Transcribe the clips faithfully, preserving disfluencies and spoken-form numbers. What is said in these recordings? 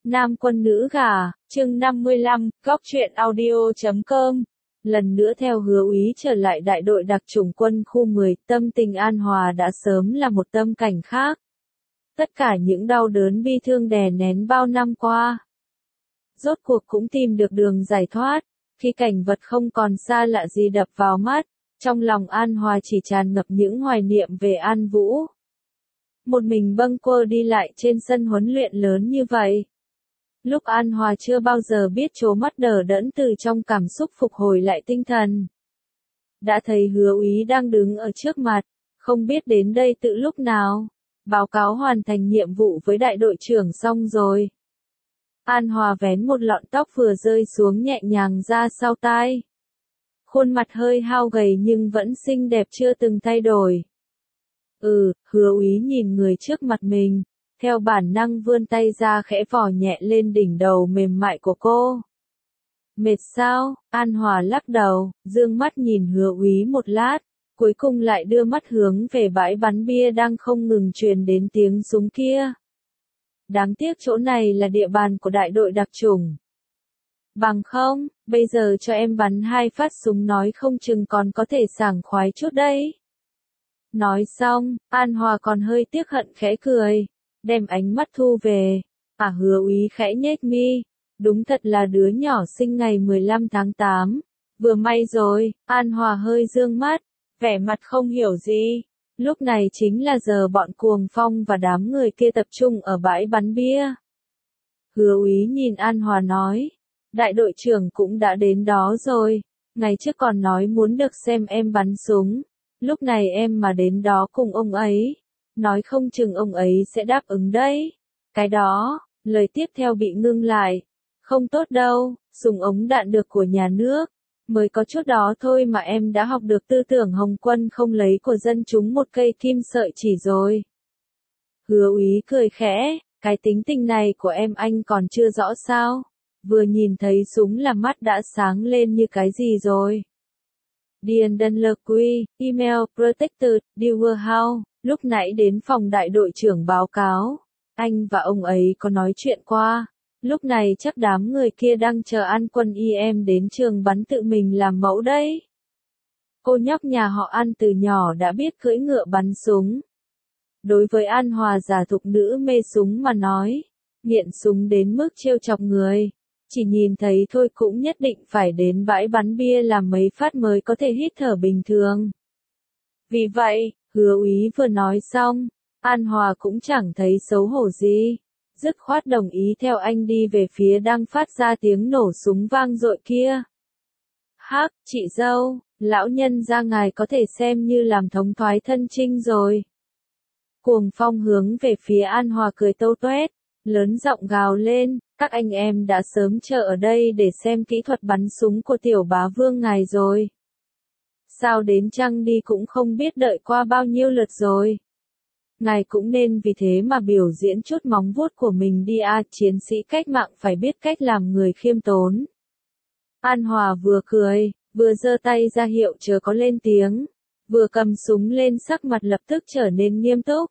Nam quân nữ gả, chương năm mươi lăm, góc truyện audio chấm com. Lần nữa theo Hứa Úy trở lại đại đội đặc chủng quân khu mười, tâm tình An Hòa đã sớm là một tâm cảnh khác. Tất cả những đau đớn bi thương đè nén bao năm qua, rốt cuộc cũng tìm được đường giải thoát. Khi cảnh vật không còn xa lạ gì đập vào mắt, trong lòng An Hòa chỉ tràn ngập những hoài niệm về An Vũ. Một mình bâng quơ đi lại trên sân huấn luyện lớn như vậy. Lúc An Hòa chưa bao giờ biết trố mắt đờ đẫn từ trong cảm xúc phục hồi lại tinh thần. Đã thấy Hứa Úy đang đứng ở trước mặt, không biết đến đây từ lúc nào. Báo cáo hoàn thành nhiệm vụ với đại đội trưởng xong rồi. An Hòa vén một lọn tóc vừa rơi xuống nhẹ nhàng ra sau tai. Khuôn mặt hơi hao gầy nhưng vẫn xinh đẹp chưa từng thay đổi. Ừ, Hứa Úy nhìn người trước mặt mình, theo bản năng vươn tay ra khẽ vò nhẹ lên đỉnh đầu mềm mại của cô. Mệt sao? An Hòa lắc đầu, dương mắt nhìn Hứa Úy một lát, cuối cùng lại đưa mắt hướng về bãi bắn bia đang không ngừng truyền đến tiếng súng kia. Đáng tiếc chỗ này là địa bàn của đại đội đặc chủng. Bằng không, bây giờ cho em bắn hai phát súng nói không chừng còn có thể sảng khoái chút đấy. Nói xong, An Hòa còn hơi tiếc hận khẽ cười, đem ánh mắt thu về. À, Hứa Úy khẽ nhếch mi, đúng thật là đứa nhỏ sinh ngày mười lăm tháng tám. Vừa may rồi. An Hòa hơi dương mắt, vẻ mặt không hiểu gì. Lúc này chính là giờ bọn Cuồng Phong và đám người kia tập trung ở bãi bắn bia. Hứa Úy nhìn An Hòa nói, đại đội trưởng cũng đã đến đó rồi, ngày trước còn nói muốn được xem em bắn súng, lúc này em mà đến đó cùng ông ấy, nói không chừng ông ấy sẽ đáp ứng đấy. Cái đó, lời tiếp theo bị ngưng lại, không tốt đâu, súng ống đạn được của nhà nước, mới có chút đó thôi mà em đã học được tư tưởng Hồng Quân không lấy của dân chúng một cây kim sợi chỉ rồi. Hứa Úy cười khẽ, cái tính tình này của em anh còn chưa rõ sao, vừa nhìn thấy súng là mắt đã sáng lên như cái gì rồi. Điền Đân Lơ Quy, email protected, Dewer House, lúc nãy đến phòng đại đội trưởng báo cáo, anh và ông ấy có nói chuyện qua. Lúc này chắc đám người kia đang chờ An quân y em đến trường bắn tự mình làm mẫu đấy. Cô nhóc nhà họ An từ nhỏ đã biết cưỡi ngựa bắn súng. Đối với An Hòa giả thục nữ mê súng mà nói, nghiện súng đến mức trêu chọc người, chỉ nhìn thấy thôi cũng nhất định phải đến bãi bắn bia làm mấy phát mới có thể hít thở bình thường. Vì vậy, Hứa Úy vừa nói xong, An Hòa cũng chẳng thấy xấu hổ gì. Dứt khoát đồng ý theo anh đi về phía đang phát ra tiếng nổ súng vang dội kia. Hắc, chị dâu, lão nhân gia ngài có thể xem như làm thống thoái thân trinh rồi. Cuồng Phong hướng về phía An Hòa cười tâu toét, lớn giọng gào lên, các anh em đã sớm chờ ở đây để xem kỹ thuật bắn súng của tiểu bá vương ngài rồi. Sao đến chăng đi cũng không biết đợi qua bao nhiêu lượt rồi. Ngài cũng nên vì thế mà biểu diễn chút móng vuốt của mình đi a, chiến sĩ cách mạng phải biết cách làm người khiêm tốn. An Hòa vừa cười, vừa giơ tay ra hiệu chớ có lên tiếng, vừa cầm súng lên sắc mặt lập tức trở nên nghiêm túc.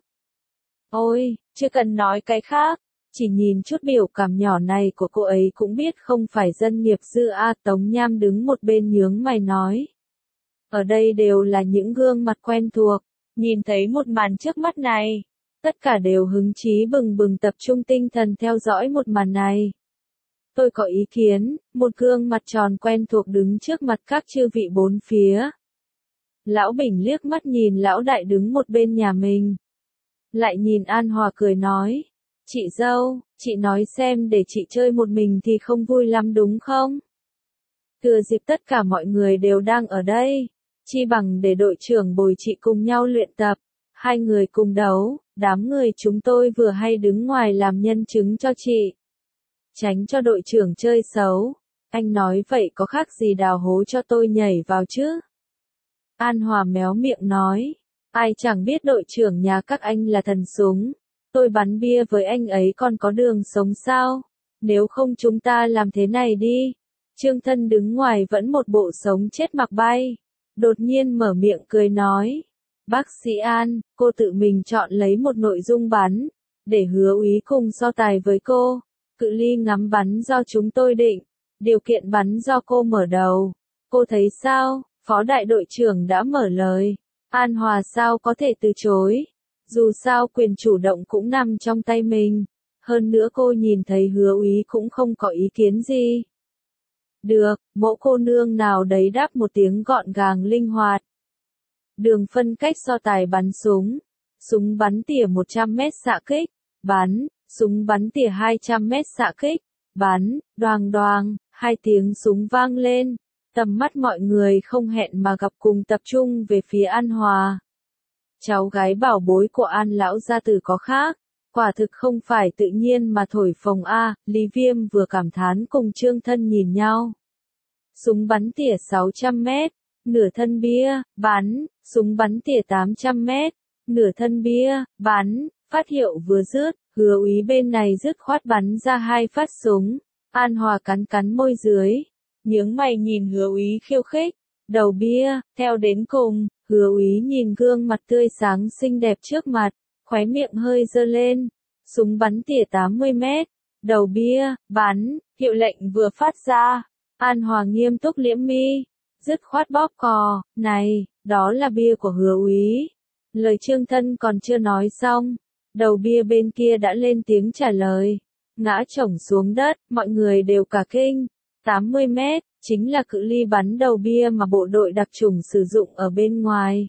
Ôi, chưa cần nói cái khác, chỉ nhìn chút biểu cảm nhỏ này của cô ấy cũng biết không phải dân nghiệp dư a. Tống Nham đứng một bên nhướng mày nói. Ở đây đều là những gương mặt quen thuộc. Nhìn thấy một màn trước mắt này, tất cả đều hứng chí bừng bừng tập trung tinh thần theo dõi một màn này. Tôi có ý kiến, một gương mặt tròn quen thuộc đứng trước mặt các chư vị bốn phía. Lão Bình liếc mắt nhìn lão đại đứng một bên nhà mình. Lại nhìn An Hòa cười nói, chị dâu, chị nói xem để chị chơi một mình thì không vui lắm đúng không? Thừa dịp tất cả mọi người đều đang ở đây. Chi bằng để đội trưởng bồi chị cùng nhau luyện tập, hai người cùng đấu, đám người chúng tôi vừa hay đứng ngoài làm nhân chứng cho chị. Tránh cho đội trưởng chơi xấu, anh nói vậy có khác gì đào hố cho tôi nhảy vào chứ? An Hòa méo miệng nói, ai chẳng biết đội trưởng nhà các anh là thần súng, tôi bắn bia với anh ấy còn có đường sống sao, nếu không chúng ta làm thế này đi. Trương Thân đứng ngoài vẫn một bộ sống chết mặc bay. Đột nhiên mở miệng cười nói, bác sĩ An, cô tự mình chọn lấy một nội dung bắn, để Hứa Úy cùng so tài với cô, Cự ly ngắm bắn do chúng tôi định, điều kiện bắn do cô mở đầu. Cô thấy sao? Phó đại đội trưởng đã mở lời. An Hòa sao có thể từ chối? Dù sao quyền chủ động cũng nằm trong tay mình. Hơn nữa cô nhìn thấy Hứa úy cũng không có ý kiến gì. Được, mẫu cô nương nào đấy đáp một tiếng gọn gàng linh hoạt. Đường phân cách so tài bắn súng. Súng bắn tỉa một trăm mét xạ kích. Bắn. Súng bắn tỉa hai trăm mét xạ kích. Bắn. Đoàng đoàng. Hai tiếng súng vang lên. Tầm mắt mọi người không hẹn mà gặp cùng tập trung về phía An Hòa. Cháu gái bảo bối của An lão gia tử có khác. Quả thực không phải tự nhiên mà thổi phồng a, Lý Viêm vừa cảm thán cùng Trương Thân nhìn nhau. Súng bắn tỉa sáu trăm mét, nửa thân bia, bắn, súng bắn tỉa tám trăm mét, nửa thân bia, bắn, phát hiệu vừa dứt, Hứa úy bên này dứt khoát bắn ra hai phát súng. An Hòa cắn cắn môi dưới, nhướng mày nhìn Hứa úy khiêu khích, đầu bia, theo đến cùng, Hứa úy nhìn gương mặt tươi sáng xinh đẹp trước mặt, khóe miệng hơi giơ lên, súng bắn tỉa tám mươi mét, đầu bia, bắn, hiệu lệnh vừa phát ra, An Hòa nghiêm túc liễm mi, dứt khoát bóp cò, này, đó là bia của Hứa úy. Lời Trương Thân còn chưa nói xong, đầu bia bên kia đã lên tiếng trả lời, ngã chổng xuống đất, mọi người đều cả kinh, tám mươi mét, chính là cự ly bắn đầu bia mà bộ đội đặc chủng sử dụng ở bên ngoài.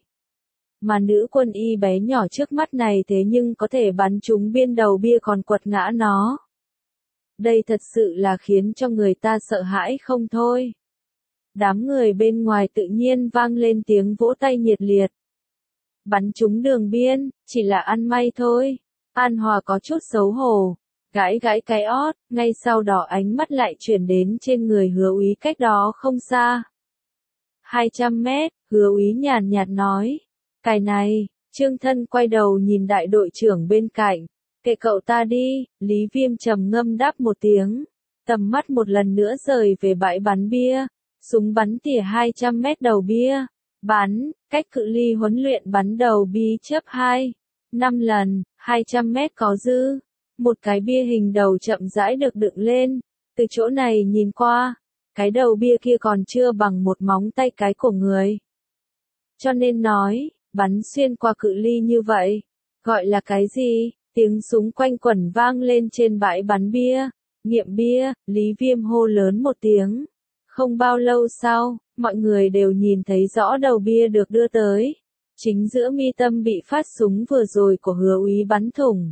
Mà nữ quân y bé nhỏ trước mắt này thế nhưng có thể bắn trúng biên đầu bia còn quật ngã nó. Đây thật sự là khiến cho người ta sợ hãi không thôi. Đám người bên ngoài tự nhiên vang lên tiếng vỗ tay nhiệt liệt. Bắn trúng đường biên, chỉ là ăn may thôi. An Hòa có chút xấu hổ, gãi gãi cái ót, ngay sau đó ánh mắt lại chuyển đến trên người Hứa úy cách đó không xa. hai trăm mét, Hứa úy nhàn nhạt nói. Cái này, Trương Thân quay đầu nhìn đại đội trưởng bên cạnh. Kệ cậu ta đi, Lý Viêm trầm ngâm đáp một tiếng. Tầm mắt một lần nữa rời về bãi bắn bia. Súng bắn tỉa hai trăm mét đầu bia. Bắn, cách cự ly huấn luyện bắn đầu bi chấp hai. năm lần, hai trăm mét có dư. Một cái bia hình đầu chậm rãi được đựng lên. Từ chỗ này nhìn qua, cái đầu bia kia còn chưa bằng một móng tay cái của người. Cho nên nói, bắn xuyên qua cự ly như vậy, gọi là cái gì? Tiếng súng quanh quẩn vang lên trên bãi bắn bia. Nghiệm bia, Lý Viêm hô lớn một tiếng. Không bao lâu sau, mọi người đều nhìn thấy rõ đầu bia được đưa tới. Chính giữa mi tâm bị phát súng vừa rồi của Hứa úy bắn thủng.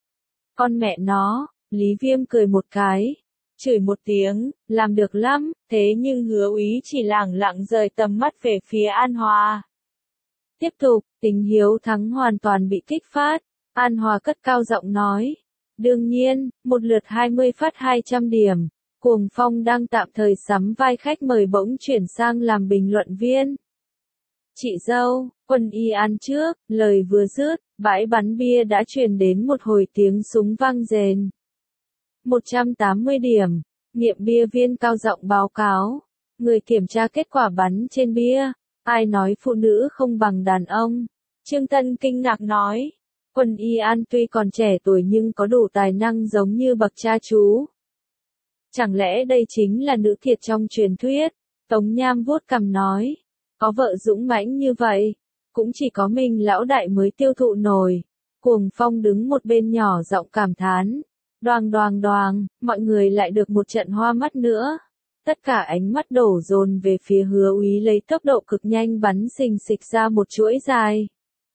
Con mẹ nó, Lý Viêm cười một cái, chửi một tiếng, làm được lắm, thế nhưng Hứa úy chỉ lẳng lặng rời tầm mắt về phía An Hòa. Tiếp tục, tính hiếu thắng hoàn toàn bị kích phát, An Hòa cất cao giọng nói. Đương nhiên, một lượt hai mươi phát hai trăm điểm, Cuồng Phong đang tạm thời sắm vai khách mời bỗng chuyển sang làm bình luận viên. Chị dâu, quân y ăn trước, lời vừa dứt, bãi bắn bia đã truyền đến một hồi tiếng súng vang rền. một trăm tám mươi điểm, nghiệm bia viên cao giọng báo cáo. Người kiểm tra kết quả bắn trên bia. Ai nói phụ nữ không bằng đàn ông? Trương Tân kinh ngạc nói. Quân y an tuy còn trẻ tuổi nhưng có đủ tài năng giống như bậc cha chú. Chẳng lẽ đây chính là nữ thiệt trong truyền thuyết? Tống Nham vuốt cằm nói. Có vợ dũng mãnh như vậy, cũng chỉ có mình lão đại mới tiêu thụ nổi. Cuồng Phong đứng một bên nhỏ giọng cảm thán. Đoàng đoàng đoàng, mọi người lại được một trận hoa mắt nữa. Tất cả ánh mắt đổ dồn về phía Hứa úy lấy tốc độ cực nhanh bắn xình xịch ra một chuỗi dài.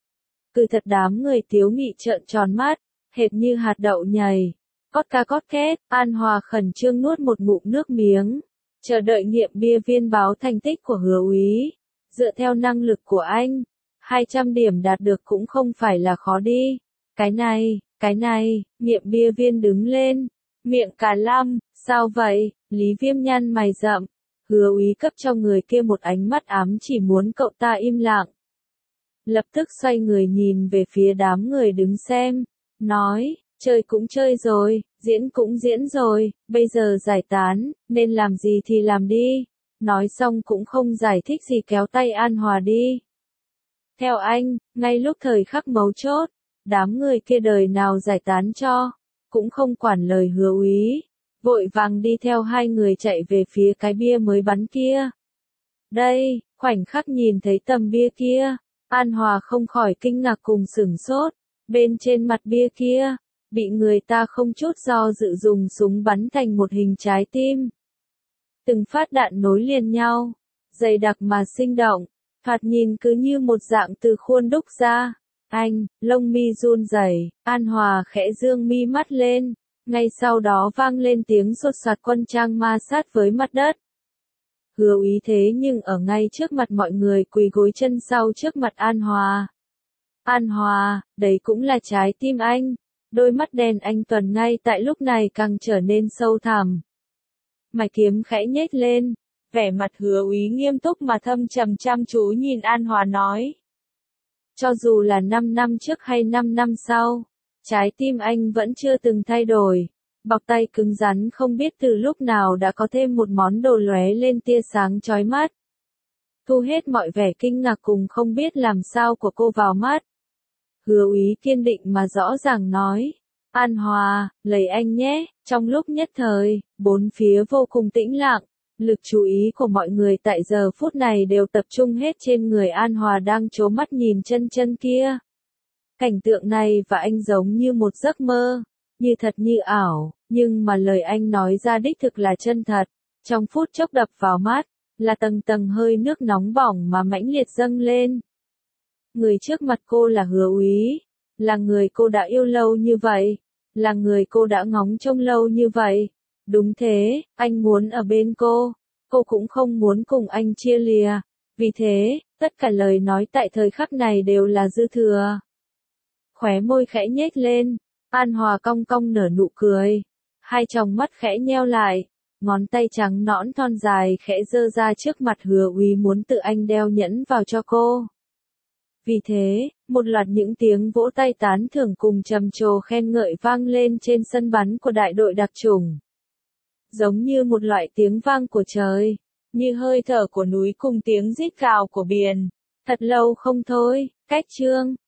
Cứ thật đám người Tiếu Nghị trợn tròn mắt, hệt như hạt đậu nhầy. Cót ca cót két, An Hòa khẩn trương nuốt một ngụm nước miếng. Chờ đợi nghiệm bia viên báo thành tích của Hứa úy. Dựa theo năng lực của anh, hai trăm điểm đạt được cũng không phải là khó đi. Cái này, cái này, nghiệm bia viên đứng lên. Miệng cả lăm, sao vậy? Lý Viêm nhăn mày rậm. Hứa úy cấp cho người kia một ánh mắt ám chỉ muốn cậu ta im lặng. Lập tức xoay người nhìn về phía đám người đứng xem. Nói, chơi cũng chơi rồi, diễn cũng diễn rồi, bây giờ giải tán, nên làm gì thì làm đi. Nói xong cũng không giải thích gì kéo tay An Hòa đi. Theo anh, ngay lúc thời khắc mấu chốt, đám người kia đời nào giải tán cho, cũng không quản lời Hứa úy. vội vàng đi theo hai người chạy về phía cái bia mới bắn kia. Đây, khoảnh khắc nhìn thấy tầm bia kia, An Hòa không khỏi kinh ngạc cùng sửng sốt, bên trên mặt bia kia, bị người ta không chút do dự dùng súng bắn thành một hình trái tim. Từng phát đạn nối liền nhau, dày đặc mà sinh động, thoạt nhìn cứ như một dạng từ khuôn đúc ra. Anh, lông mi run rẩy, An Hòa khẽ dương mi mắt lên, ngay sau đó vang lên tiếng sột soạt quân trang ma sát với mặt đất. Hứa Úy thế nhưng ở ngay trước mặt mọi người quỳ gối chân sau trước mặt An Hòa. An Hòa, đấy cũng là trái tim anh. Đôi mắt đen anh tuần ngay tại lúc này càng trở nên sâu thẳm. Mày kiếm khẽ nhếch lên, vẻ mặt Hứa Úy nghiêm túc mà thâm trầm chăm chú nhìn An Hòa nói. Cho dù là năm năm trước hay năm năm sau, trái tim anh vẫn chưa từng thay đổi. Bọc tay cứng rắn không biết từ lúc nào đã có thêm một món đồ lóe lên tia sáng chói mắt. Thu hết mọi vẻ kinh ngạc cùng không biết làm sao của cô vào mắt. Hứa Úy kiên định mà rõ ràng nói. An Hòa, lấy anh nhé. Trong lúc nhất thời, bốn phía vô cùng tĩnh lặng. Lực chú ý của mọi người tại giờ phút này đều tập trung hết trên người An Hòa đang trố mắt nhìn chân chân kia. Cảnh tượng này và anh giống như một giấc mơ, như thật như ảo, nhưng mà lời anh nói ra đích thực là chân thật. Trong phút chốc đập vào mắt, là tầng tầng hơi nước nóng bỏng mà mãnh liệt dâng lên. Người trước mặt cô là Hứa Úy, là người cô đã yêu lâu như vậy, là người cô đã ngóng trông lâu như vậy. Đúng thế, anh muốn ở bên cô, cô cũng không muốn cùng anh chia lìa. Vì thế, tất cả lời nói tại thời khắc này đều là dư thừa. Khóe môi khẽ nhếch lên, An Hòa cong cong nở nụ cười. Hai tròng mắt khẽ nheo lại, ngón tay trắng nõn thon dài khẽ giơ ra trước mặt Hứa Úy muốn tự anh đeo nhẫn vào cho cô. Vì thế, một loạt những tiếng vỗ tay tán thưởng cùng trầm trồ khen ngợi vang lên trên sân bắn của đại đội đặc chủng. Giống như một loại tiếng vang của trời, như hơi thở của núi cùng tiếng rít gào của biển. Thật lâu không thôi, cách chương.